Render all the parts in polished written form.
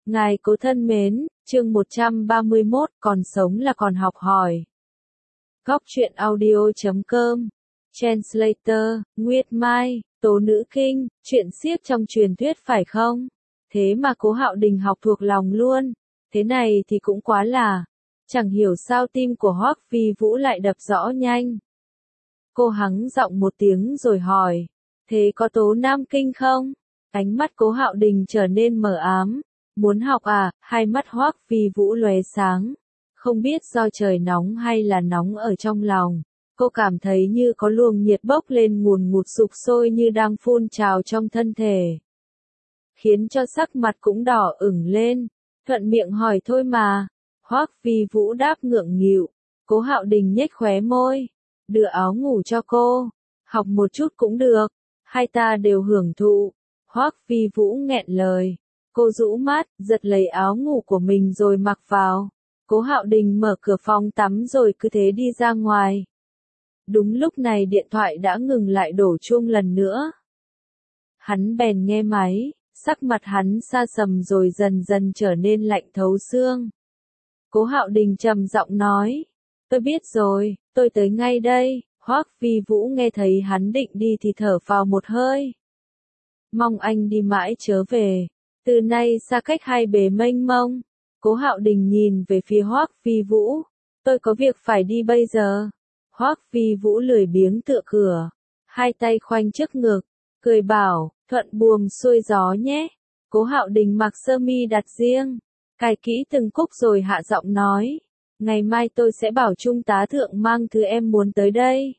Ngài cố thân mến, chương 131, còn sống là còn học hỏi. Góc truyện audio.com. Translator, Nguyệt Mai, Tố Nữ Kinh, chuyện xiếc trong truyền thuyết phải không? Thế mà Cố Hạo Đình học thuộc lòng luôn. Thế này thì cũng quá là. Chẳng hiểu sao tim của Hoắc Phi Vũ lại đập rõ nhanh. Cô hắng giọng một tiếng rồi hỏi. Thế có Tố Nam Kinh không? Ánh mắt Cố Hạo Đình trở nên mờ ám. Muốn học à? Hai mắt Hoắc Phi Vũ lóe sáng. Không biết do trời nóng hay là nóng ở trong lòng. Cô cảm thấy như có luồng nhiệt bốc lên ngùn ngụt sục sôi như đang phun trào trong thân thể. Khiến cho sắc mặt cũng đỏ ửng lên. Thuận miệng hỏi thôi mà. Hoắc Phi Vũ đáp ngượng nghịu. Cố Hạo Đình nhếch khóe môi. Đưa áo ngủ cho cô. Học một chút cũng được. Hai ta đều hưởng thụ. Hoắc Phi Vũ nghẹn lời. Cô rũ mắt, giật lấy áo ngủ của mình rồi mặc vào. Cố Hạo Đình mở cửa phòng tắm rồi cứ thế đi ra ngoài. Đúng lúc này điện thoại đã ngừng lại đổ chuông lần nữa. Hắn bèn nghe máy, sắc mặt hắn xa sầm rồi dần dần trở nên lạnh thấu xương. Cố Hạo Đình trầm giọng nói, tôi biết rồi, tôi tới ngay đây. Hoắc Phi Vũ nghe thấy hắn định đi thì thở phào một hơi. Mong anh đi mãi chớ về. Từ nay xa cách hai bề mênh mông. Cố Hạo Đình nhìn về phía Hoắc Phi Vũ. Tôi có việc phải đi bây giờ. Hoắc Phi Vũ lười biếng tựa cửa. Hai tay khoanh trước ngực. Cười bảo, thuận buồm xuôi gió nhé. Cố Hạo Đình mặc sơ mi đặt riêng. Cài kỹ từng cúc rồi hạ giọng nói. Ngày mai tôi sẽ bảo Trung tá thượng mang thứ em muốn tới đây.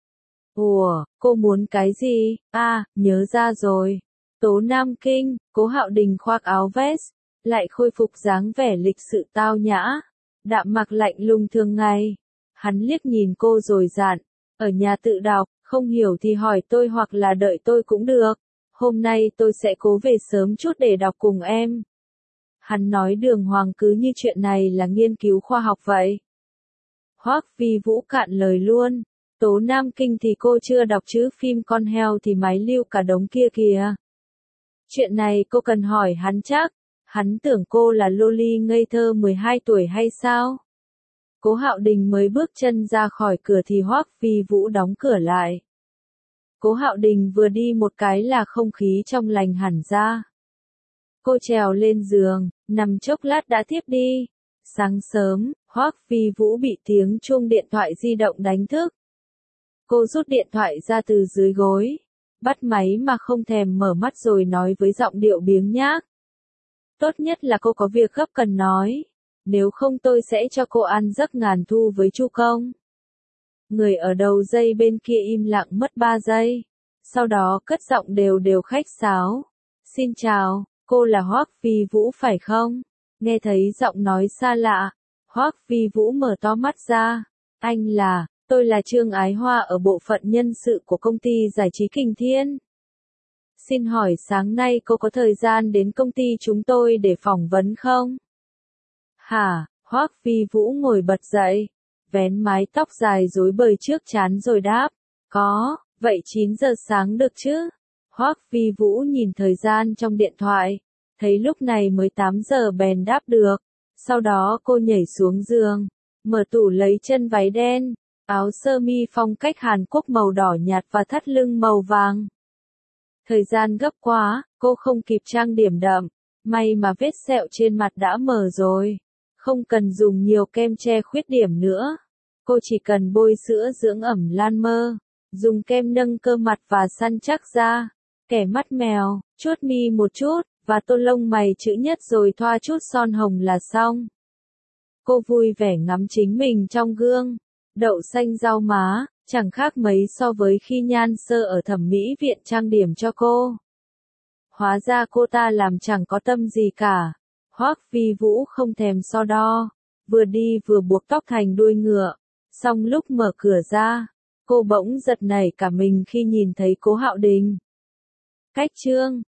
Ủa, cô muốn cái gì? À, nhớ ra rồi. Tố Nam Kinh. Cố Hạo Đình khoác áo vest, lại khôi phục dáng vẻ lịch sự tao nhã, đạm mặc lạnh lùng thường ngày. Hắn liếc nhìn cô rồi dặn, ở nhà tự đọc, không hiểu thì hỏi tôi hoặc là đợi tôi cũng được. Hôm nay tôi sẽ cố về sớm chút để đọc cùng em. Hắn nói đường hoàng cứ như chuyện này là nghiên cứu khoa học vậy. Hoắc Phi Vũ cạn lời luôn. Tố Nam Kinh thì cô chưa đọc chứ, phim con heo thì máy lưu cả đống kia kìa. Chuyện này cô cần hỏi hắn chắc. Hắn tưởng cô là loli ngây thơ 12 tuổi hay sao? Cố Hạo Đình mới bước chân ra khỏi cửa thì Hoắc Phi Vũ đóng cửa lại. Cố Hạo Đình vừa đi một cái là không khí trong lành hẳn ra. Cô trèo lên giường, nằm chốc lát đã thiếp đi. Sáng sớm, Hoắc Phi Vũ bị tiếng chuông điện thoại di động đánh thức. Cô rút điện thoại ra từ dưới gối, bắt máy mà không thèm mở mắt rồi nói với giọng điệu biếng nhác. Tốt nhất là cô có việc gấp cần nói, nếu không tôi sẽ cho cô ăn giấc ngàn thu với Chu Công. Người ở đầu dây bên kia im lặng mất 3 giây, sau đó cất giọng đều đều khách sáo. Xin chào, cô là Hoắc Phi Vũ phải không? Nghe thấy giọng nói xa lạ, Hoắc Phi Vũ mở to mắt ra. Tôi là Trương Ái Hoa ở bộ phận nhân sự của công ty giải trí Kình Thiên. Xin hỏi sáng nay cô có thời gian đến công ty chúng tôi để phỏng vấn không? Hả? Hoắc Phi Vũ ngồi bật dậy, vén mái tóc dài rối bời trước trán rồi đáp. Có, vậy 9 giờ sáng được chứ? Hoắc Phi Vũ nhìn thời gian trong điện thoại, thấy lúc này mới 8 giờ bèn đáp được. Sau đó cô nhảy xuống giường, mở tủ lấy chân váy đen, áo sơ mi phong cách Hàn Quốc màu đỏ nhạt và thắt lưng màu vàng. Thời gian gấp quá, cô không kịp trang điểm đậm, may mà vết sẹo trên mặt đã mờ rồi. Không cần dùng nhiều kem che khuyết điểm nữa. Cô chỉ cần bôi sữa dưỡng ẩm Lan Mơ, dùng kem nâng cơ mặt và săn chắc da, kẻ mắt mèo, chuốt mi một chút, và tô lông mày chữ nhất rồi thoa chút son hồng là xong. Cô vui vẻ ngắm chính mình trong gương. Đậu xanh rau má, chẳng khác mấy so với khi Nhan Sơ ở thẩm mỹ viện trang điểm cho cô. Hóa ra cô ta làm chẳng có tâm gì cả. Hoắc Phi Vũ không thèm so đo, vừa đi vừa buộc tóc thành đuôi ngựa. Xong lúc mở cửa ra, cô bỗng giật nảy cả mình khi nhìn thấy Cố Hạo Đình. Cách chương